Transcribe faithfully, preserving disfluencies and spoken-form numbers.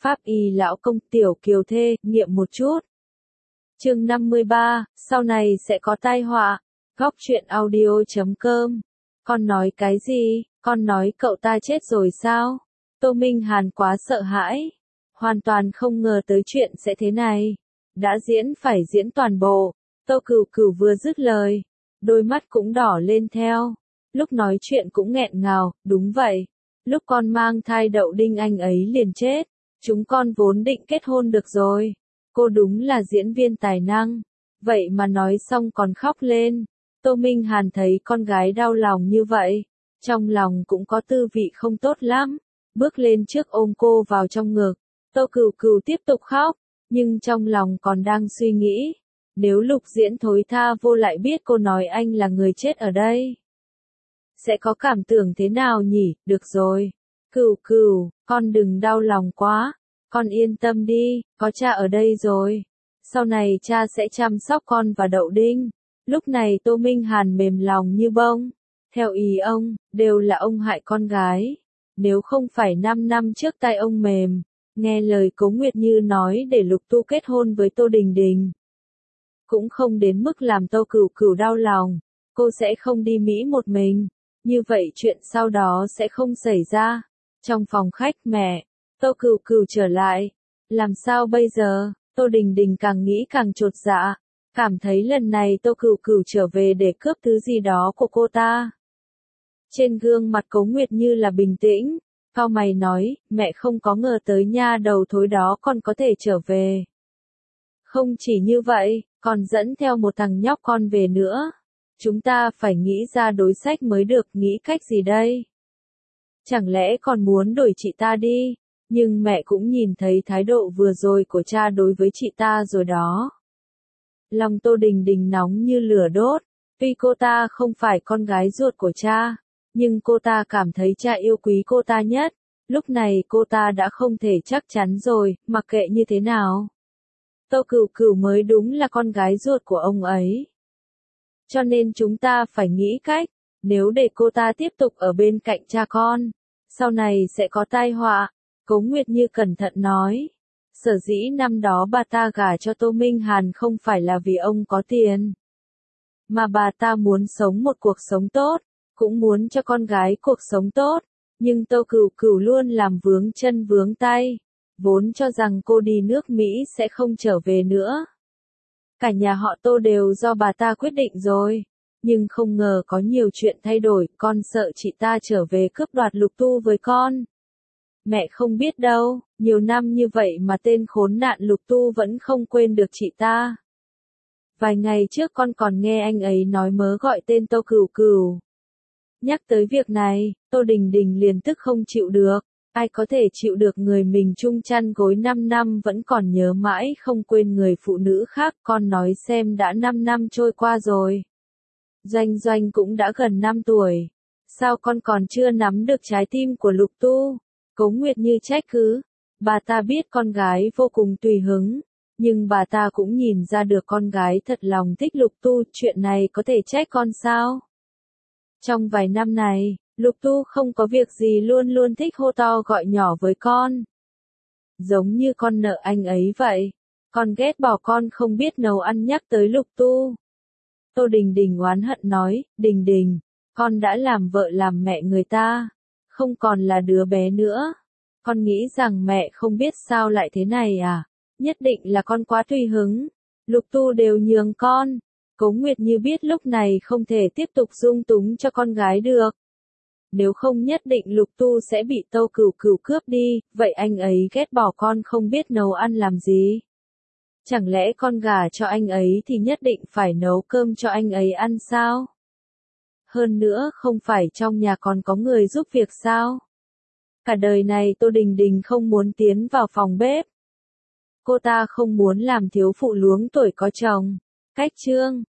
Pháp y lão công tiểu kiều thê, nghiệm một chút. Chương năm mươi ba, sau này sẽ có tai họa. Góc truyện audio chấm com. Con nói cái gì? Con nói cậu ta chết rồi sao? Tô Minh Hàn quá sợ hãi. Hoàn toàn không ngờ tới chuyện sẽ thế này. Đã diễn phải diễn toàn bộ. Tô Cửu Cửu vừa dứt lời. Đôi mắt cũng đỏ lên theo. Lúc nói chuyện cũng nghẹn ngào, đúng vậy. Lúc con mang thai đậu đinh anh ấy liền chết. Chúng con vốn định kết hôn được rồi. Cô đúng là diễn viên tài năng. Vậy mà nói xong còn khóc lên. Tô Minh Hàn thấy con gái đau lòng như vậy. Trong lòng cũng có tư vị không tốt lắm. Bước lên trước ôm cô vào trong ngực. Tô Cửu Cửu tiếp tục khóc. Nhưng trong lòng còn đang suy nghĩ. Nếu Lục Diễn thối tha vô lại biết cô nói anh là người chết ở đây. Sẽ có cảm tưởng thế nào nhỉ? Được rồi. Cửu Cửu, con đừng đau lòng quá. Con yên tâm đi, có cha ở đây rồi. Sau này cha sẽ chăm sóc con và Đậu Đinh. Lúc này Tô Minh Hàn mềm lòng như bông. Theo ý ông, đều là ông hại con gái. Nếu không phải năm năm trước tay ông mềm, nghe lời Cố Nguyệt Như nói để Lục Tu kết hôn với Tô Đình Đình. Cũng không đến mức làm Tô Cửu Cửu đau lòng. Cô sẽ không đi Mỹ một mình. Như vậy chuyện sau đó sẽ không xảy ra. Trong phòng khách mẹ, Tô Cửu Cửu trở lại. Làm sao bây giờ? Tô Đình Đình càng nghĩ càng chột dạ. Cảm thấy lần này Tô Cửu Cửu trở về để cướp thứ gì đó của cô ta. Trên gương mặt Cố Nguyệt Như là bình tĩnh. Cau mày nói, mẹ không có ngờ tới nha đầu thối đó còn có thể trở về. Không chỉ như vậy, còn dẫn theo một thằng nhóc con về nữa. Chúng ta phải nghĩ ra đối sách mới được, nghĩ cách gì đây? Chẳng lẽ còn muốn đuổi chị ta đi? Nhưng mẹ cũng nhìn thấy thái độ vừa rồi của cha đối với chị ta rồi đó. Lòng Tô Đình Đình nóng như lửa đốt. Tuy cô ta không phải con gái ruột của cha, nhưng cô ta cảm thấy cha yêu quý cô ta nhất. Lúc này cô ta đã không thể chắc chắn rồi, mặc kệ như thế nào. Tô Cửu Cửu mới đúng là con gái ruột của ông ấy. Cho nên chúng ta phải nghĩ cách, nếu để cô ta tiếp tục ở bên cạnh cha con, sau này sẽ có tai họa. Cố Nguyệt Như cẩn thận nói. Sở dĩ năm đó bà ta gả cho Tô Minh Hàn không phải là vì ông có tiền, mà bà ta muốn sống một cuộc sống tốt, cũng muốn cho con gái cuộc sống tốt. Nhưng Tô Cửu Cửu luôn làm vướng chân vướng tay. Vốn cho rằng cô đi nước Mỹ sẽ không trở về nữa. Cả nhà họ Tô đều do bà ta quyết định rồi. Nhưng không ngờ có nhiều chuyện thay đổi, con sợ chị ta trở về cướp đoạt Lục Tu với con. Mẹ không biết đâu, nhiều năm như vậy mà tên khốn nạn Lục Tu vẫn không quên được chị ta. Vài ngày trước con còn nghe anh ấy nói mớ gọi tên Tô Cửu Cửu. Nhắc tới việc này, Tô Đình Đình liền tức không chịu được. Ai có thể chịu được người mình chung chăn gối năm năm vẫn còn nhớ mãi không quên người phụ nữ khác. Con nói xem, đã năm năm trôi qua rồi. Doanh Doanh cũng đã gần năm tuổi. Sao con còn chưa nắm được trái tim của Lục Tu? Cố Nguyệt Như trách cứ. Bà ta biết con gái vô cùng tùy hứng. Nhưng bà ta cũng nhìn ra được con gái thật lòng thích Lục Tu. Chuyện này có thể trách con sao? Trong vài năm này, Lục Tu không có việc gì luôn luôn thích hô to gọi nhỏ với con. Giống như con nợ anh ấy vậy. Con ghét bỏ con không biết nấu ăn nhắc tới Lục Tu. Tô Đình Đình oán hận nói, Đình Đình, con đã làm vợ làm mẹ người ta. Không còn là đứa bé nữa. Con nghĩ rằng mẹ không biết sao lại thế này à? Nhất định là con quá tùy hứng. Lục Tu đều nhường con. Cố Nguyệt Như biết lúc này không thể tiếp tục dung túng cho con gái được. Nếu không nhất định Lục Tu sẽ bị Tô Cửu Cửu cướp đi, vậy anh ấy ghét bỏ con không biết nấu ăn làm gì? Chẳng lẽ con gả cho anh ấy thì nhất định phải nấu cơm cho anh ấy ăn sao? Hơn nữa không phải trong nhà còn có người giúp việc sao? Cả đời này Tô Đình Đình không muốn tiến vào phòng bếp. Cô ta không muốn làm thiếu phụ luống tuổi có chồng. Cách chương